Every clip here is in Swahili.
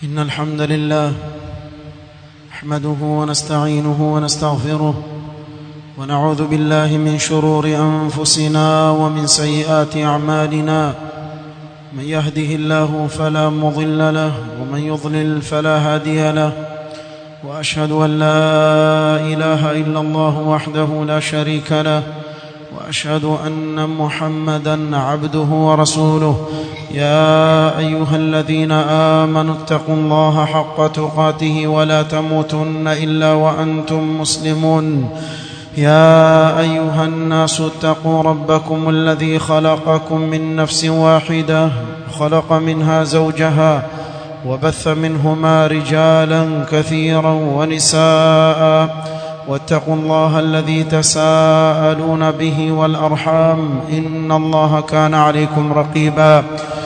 إن الحمد لله نحمده ونستعينه ونستغفره ونعوذ بالله من شرور أنفسنا ومن سيئات أعمالنا. من يهده الله فلا مضل له ومن يضلل فلا هادي له، وأشهد أن لا إله إلا الله وحده لا شريك له، وأشهد أن محمدًا عبده ورسوله. يا أيها الذين آمنوا اتقوا الله حق تقاته ولا تموتن إلا وأنتم مسلمون. يا أيها الناس اتقوا ربكم الذي خلقكم من نفس واحدة، خلق منها زوجها وبث منهما رجالا كثيرا ونساء، واتقوا الله الذي تساءلون به والأرحام إن الله كان عليكم رقيبا.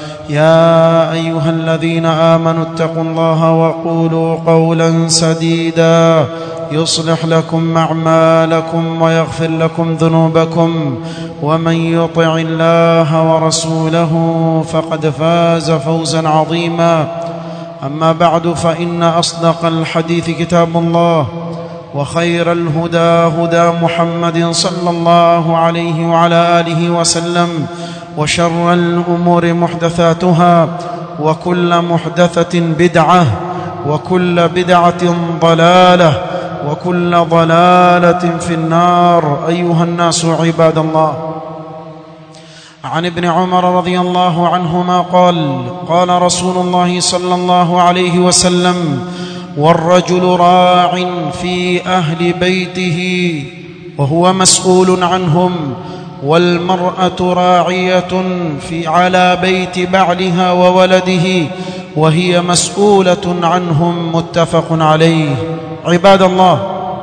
يا أيها الذين آمنوا اتقوا الله وقولوا قولا سديدا يصلح لكم أعمالكم ويغفر لكم ذنوبكم، ومن يطع الله ورسوله فقد فاز فوزا عظيما. أما بعد، فإن أصدق الحديث كتاب الله، وخير الهدى هدى محمد صلى الله عليه وعلى آله وسلم، وشر الأمور محدثاتها، وكل محدثة بدعة، وكل بدعة ضلالة، وكل ضلالة في النار. أيها الناس عباد الله، عن ابن عمر رضي الله عنهما قال: قال رسول الله صلى الله عليه وسلم: والرجل راع في أهل بيته وهو مسؤول عنهم، والمرأة راعية على بيت بعلها وولده وهي مسؤولة عنهم. متفق عليه. عباد الله،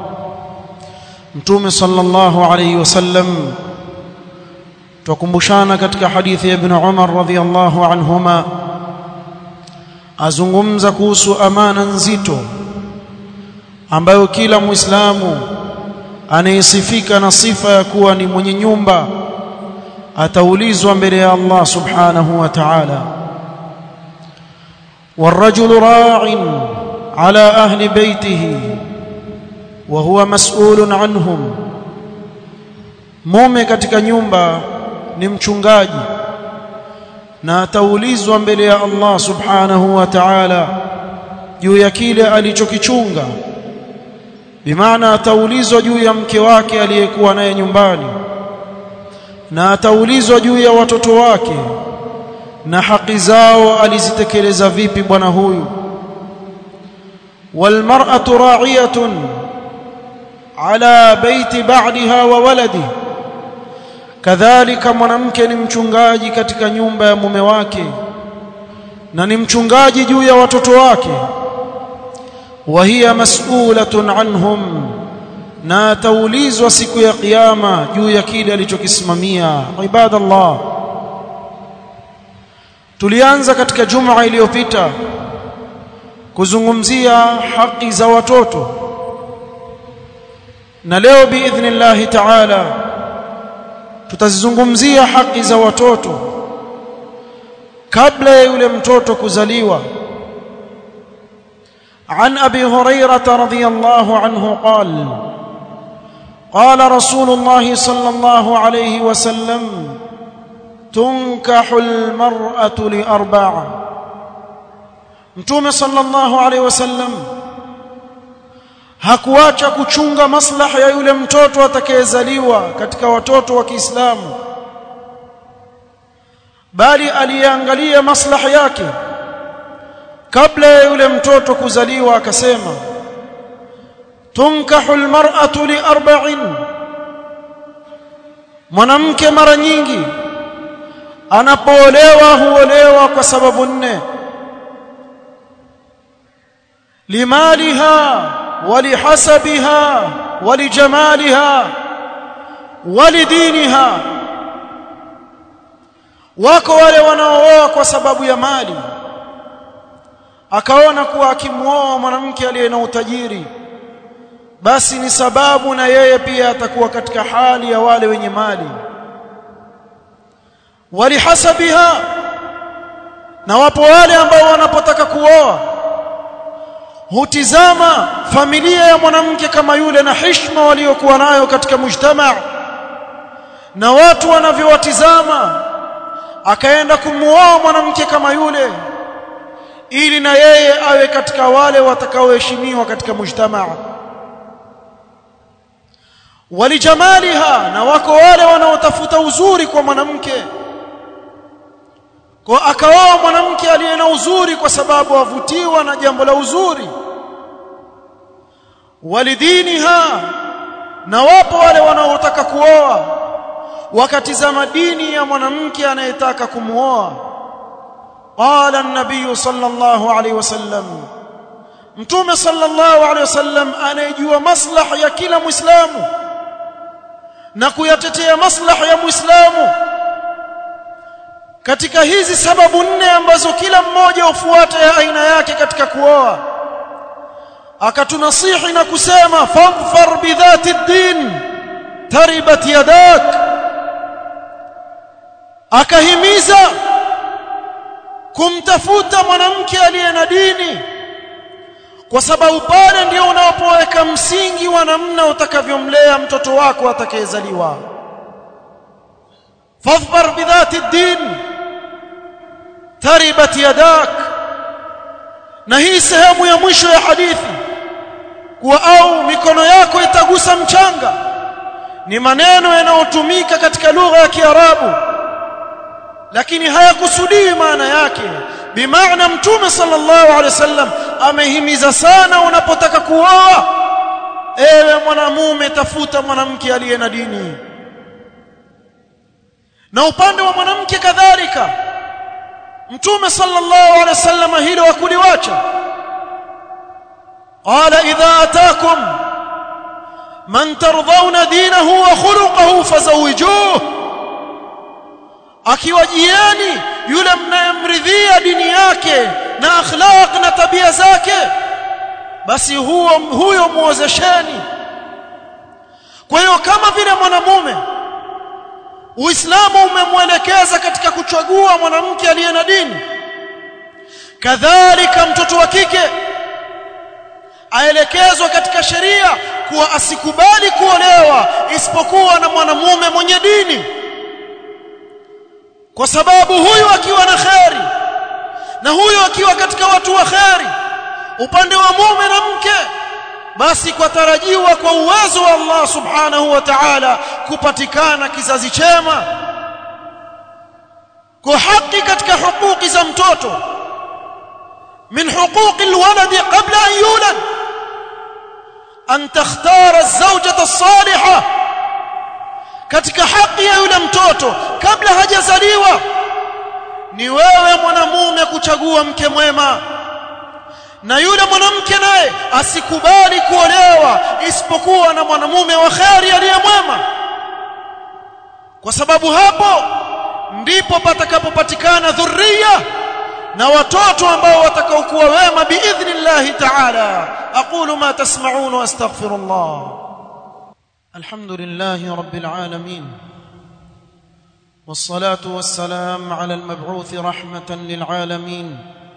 Mtume sallallahu alayhi wasallam tukumbushana katika hadithi ya Ibn Umar radhiyallahu anhuma, azungumza kuhusu amana nzito ambayo kila Muislamu anayesifika na sifa ya kuwa ni mwenye nyumba ataulizwa mbele ya Allah subhanahu wa ta'ala. والرجل راع على أهل بيته وهو مسؤول عنهم. Mume katika nyumba ni mchungaji na ataulizwa mbele ya Allah subhanahu wa ta'ala juu ya kile alichokichunga. Bimaana ataulizwa juu ya mke wake aliyekuwa naye nyumbani, na ataulizwa juu ya watoto wake na haki zao alizitekeleza vipi bwana huyu. Walmar'atu ra'iyatun ala baiti ba'liha wa waladihi, kadhalika mwanamke ni mchungaji katika nyumba ya mume wake na ni mchungaji juu ya watoto wake. Wa hiya mas'ulatun anhum, na ataulizwa siku ya kiyama juu ya kile alichokisimamia. Ibadallah, tulianza katika Jumaa iliyopita kuzungumzia haki za watoto, na leo biidhnillah ta'ala tutazungumzia haki za watoto kabla ya yule mtoto kuzaliwa. عن أبي هريرة رضي الله عنه قال: قال رسول الله صلى الله عليه وسلم: تنكح المرأة لأربع. Mtume sallallahu alayhi wasallam hakuacha kuchunga maslaha ya yule mtoto atakayezaliwa katika watoto wa Kiislamu, bali aliangalia maslaha yake kabla ya yule mtoto kuzaliwa. Akasema: tunkahu almar'atu li arba'in. Mwanamke mara nyingi anapoolewa huolewa kwa sababu nne: limaliha walihasabiha walijamaliha walidiniha. Wako wale wanaooa kwa sababu ya mali, akaona kuwa akimuoa mwanamke aliye na utajiri basi ni sababu na yeye pia atakuwa katika hali ya wale wenye mali. Walihasabiha, na wapo wale ambao wanapotaka kuoa hutizama familia ya mwanamke kama yule na heshima waliokuwa nayo katika mujtamaa na watu wanavyowatizama, akaenda kumuoa mwanamke kama yule ili na yeye awe katika wale watakaoheshimiwa katika mujtamaa. Walijamaliha, na wako wale wanaotafuta uzuri kwa mwanamke, kwa akaoa mwanamke aliye na uzuri kwa sababu avutiwa na jambo la uzuri. Walidiniha, na wapo wale wanaotaka kuoa wakatizama dini ya mwanamke anayetaka kumuoa. Qala an-nabiy sallallahu alayhi wasallam, mtume sallallahu alayhi wasallam anayejua maslahi ya kila muislamu na kuyatetea maslahi ya muislamu katika hizi sababu 4 ambazo kila mmoja ufuate ya aina yake katika kuoa, akatunasihi na kusema fadhfar bidhati ad-din taribat yadak. Akahimiza kumtafuta mwanamke aliye na dini, kwa sababu pale ndio unapoweka msingi wa namna utakavyomlea mtoto wako atakayezaliwa. fadhfar bidhati ad-din taribat yadak. Na hii sehemu ya mwisho ya hadithi kuwa au mikono yako itagusa mchanga ni maneno yanayotumika katika lugha ya Kiarabu, lakini hayakusudii maana yake. Bimaana mtume sallallahu alaihi wasallam amehimiza sana, unapotaka kuoa ewe mwanamume tafuta mwanamke aliye na dini. Na upande wa mwanamke kadhalika mtume sallallahu alaihi wasallam hilo hakuliacha. Qala idha ataakum man tardhauna dinahu wa khuluquhu fazawijuhu, akiwajieni yule mnayemridhia dini yake na akhlaq na tabia zake, basi huyo muozesheni. Kwa hiyo kama vile mwanamume Uislamu umemwelekeza katika kuchagua mwanamke aliye na dini, kadhalika mtoto wa kike aelekezwa katika sheria kuwa asikubali kuolewa isipokuwa na mwanamume mwenye dini, kwa sababu huyu akiwa na kheri na huyu akiwa katika watu wa kheri upande wa mume na mke, basi kwa tarajiwa kwa uwezo wa Allah subhanahu wa ta'ala kupatikana kizazi chema. Kwa haki katika hukuki za mtoto, min huquqi alwaladi qabla an yulad an takhtara az-zawjata as-salihah, katika haki ya yule mtoto kabla hajazaliwa ni wewe mwanamume kuchagua mke mwema, na yule mwanamke naye asikubali kuolewa isipokuwa na mwanamume wa kheri aliye mwema, kwa sababu hapo ndipo patakapopatikana dhurriya na watoto ambao watakaokuwa wema biidhnillah ta'ala. aqulu ma tasma'un wa astaghfirullah. alhamdulillahi rabbil alamin wassalatu wassalamu ala al-mab'uth rahmatan lil alamin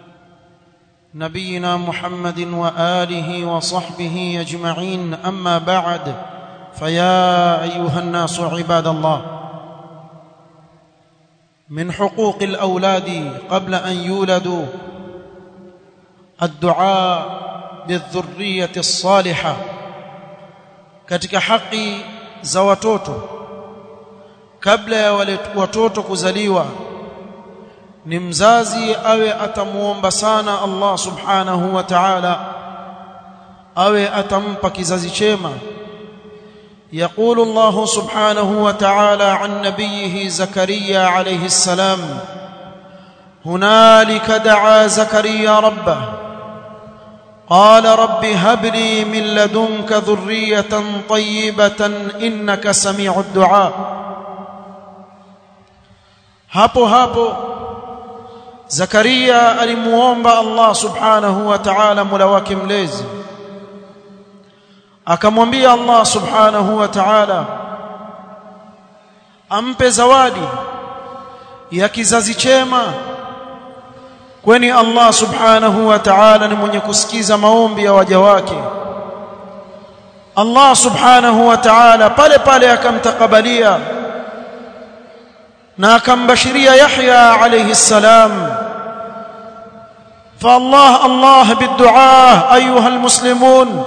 نبينا محمد وآله وصحبه أجمعين. أما بعد، فيا أيها الناس عباد الله، من حقوق الأولاد قبل أن يولدوا الدعاء بالذرية الصالحة. katika haki za watoto kabla ya watoto kuzaliwa ni mzazi awe atamuomba sana Allah subhanahu wa ta'ala, awe atampa kizazi chema. يقول الله سبحانه وتعالى عن نبيه زكريا عليه السلام: هنالك دعا زكريا ربه قال رب هب لي من لدنك ذرية طيبة إنك سميع الدعاء. hapo Zakaria alimuomba Allah subhanahu wa ta'ala mola wake mlezi, akamwambia Allah subhanahu wa ta'ala ampe zawadi ya kizazi chema kwani Allah subhanahu wa ta'ala ni mwenye kusikiza maombi ya waja wake. Allah subhanahu wa ta'ala pale pale akamtakabalia na akambashiria Yahya alayhi salam. Allah biddu'a ayuha almuslimun,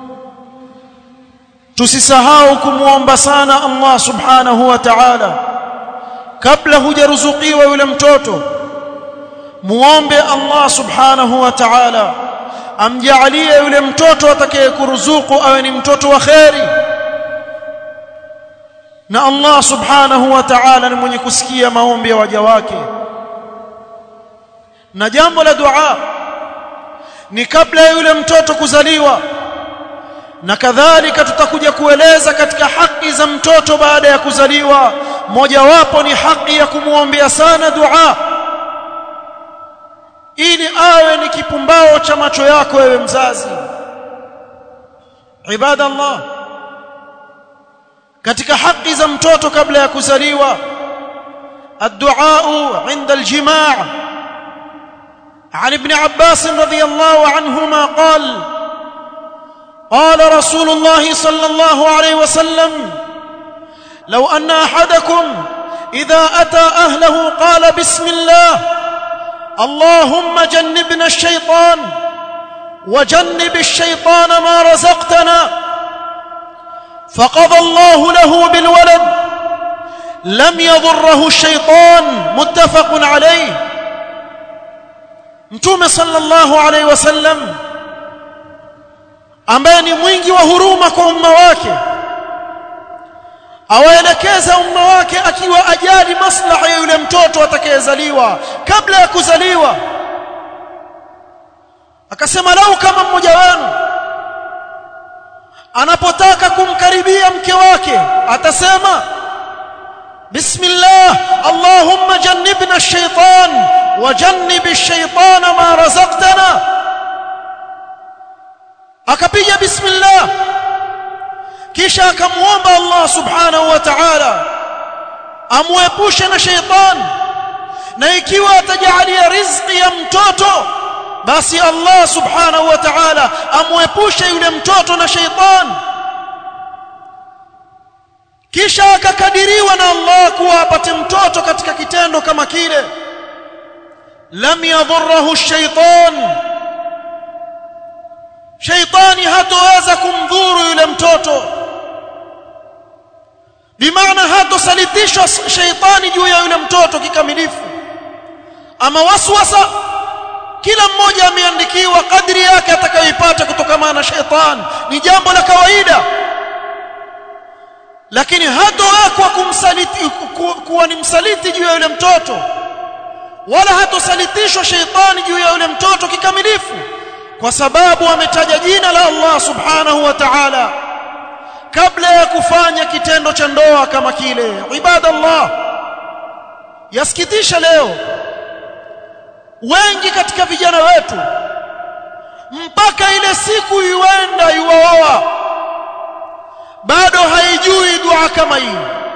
tusisahau kumuomba sana Allah subhanahu wa ta'ala kabla hujaruzukiwa yule mtoto. Muombe Allah subhanahu wa ta'ala amjalie yule mtoto atakayekuruzuku awe ni mtoto wa kheri, na Allah subhanahu wa ta'ala ni mwenye kusikia maombi ya waja wake. Na jambo la dua ni kabla ya yule mtoto kuzaliwa, na kadhalika tutakuja kueleza katika haki za mtoto baada ya kuzaliwa. Mojawapo ni haki ya kumuombea sana dua, ili awe ni kipumbao cha macho yako wewe mzazi. Ibadallah, katika haki za mtoto kabla ya kuzaliwa, ad-du'a 'inda al-jima'. عن ابن عباس رضي الله عنهما قال رسول الله صلى الله عليه وسلم: لو أن أحدكم إذا أتى أهله قال بسم الله اللهم جنبنا الشيطان وجنب الشيطان ما رزقتنا، فقضى الله له بالولد لم يضره الشيطان. متفق عليه. Mtume sallallahu alayhi wasallam ambaye ni mwingi wa huruma kwa umma wake, awaelekeza umma wake akiwa ajali maslaha ya yule mtoto atakayezaliwa kabla ya kuzaliwa. Akasema, lau kama mmoja wenu anapotaka kumkaribia mke wake atasema bismillah allahumma jannibna ash-shaytan wa jannibi ash-shaytana ma razaqtana, akapiga bismillah, kisha akamuomba Allah subhanahu wa ta'ala amuepushe na shaytan, na ikiwa atajalia riziki ya mtoto basi Allah subhanahu wa ta'ala amuepushe yule mtoto na shaytan. Kisha akakadiriwa na Allah kuwa apate mtoto katika kitendo kama kile. Lam yadhurruhu ash-shaytan, shaytani hataweza kumdhuru yule mtoto, bimaana hatosalitishwa shaytani juu ya yule mtoto kikamilifu. Ama waswasa, kila mmoja ameandikiwa kadri yake atakayoipata kutokana na shaytan, ni jambo la kawaida, lakini hatowekwa kumsaliti kuwa ni msaliti juu ya yule mtoto, wala hatosalitishwa shaytani juu ya yule mtoto kikamilifu, kwa sababu ametaja jina la Allah subhanahu wa ta'ala kabla ya kufanya kitendo cha ndoa kama kile. Ibadallah, yasikitisha leo wengi katika vijana wetu mpaka ile siku iwenda yuwaoa bado haijui dua kama hii,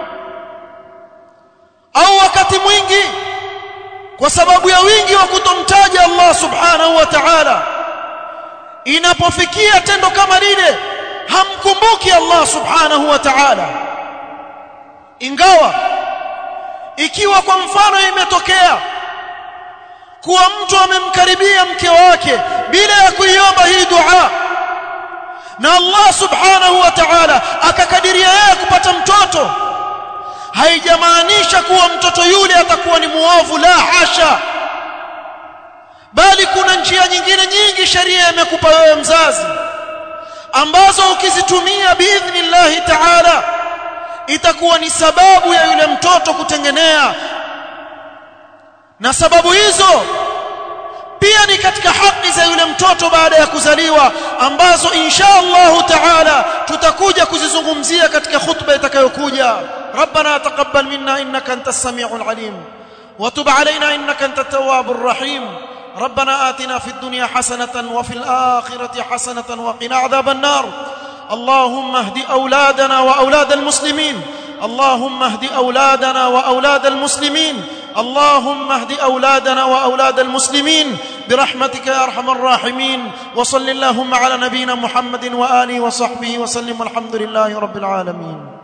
au wakati mwingi kwa sababu ya wingi wa kutomtaja Allah subhanahu wa ta'ala, inapofikia tendo kama lile hamkumbuki Allah subhanahu wa ta'ala. Ingawa ikiwa kwa mfano imetokea kuwa mtu amemkaribia mke wake bila ya kuiomba hii dua, na Allah subhanahu wa ta'ala akakadiria yeye kupata mtoto, haijamaanisha kuwa mtoto yule atakuwa ni muovu, la hasha, bali kuna njia nyingine nyingi sharia imekupa wewe mzazi, ambazo ukizitumia biidhnillahi ta'ala itakuwa ni sababu ya yule mtoto kutengenea. Na sababu hizo pia ni katika haki za yule mtoto baada ya kuzaliwa, ambazo insha Allah ta'ala tutakuja kuzizungumzia katika khutba itakayokuja. Rabbana taqabbal minna innaka antas samiul alim wa tub alaina innaka antat tawwabur rahim. ربنا آتنا في الدنيا حسنة وفي الآخرة حسنة وقنا عذاب النار. اللهم اهد أولادنا وأولاد المسلمين، اللهم اهد أولادنا وأولاد المسلمين اللهم اهد أولادنا وأولاد المسلمين برحمتك يا أرحم الراحمين. وصل اللهم على نبينا محمد وآله وصحبه وسلم والحمد لله رب العالمين.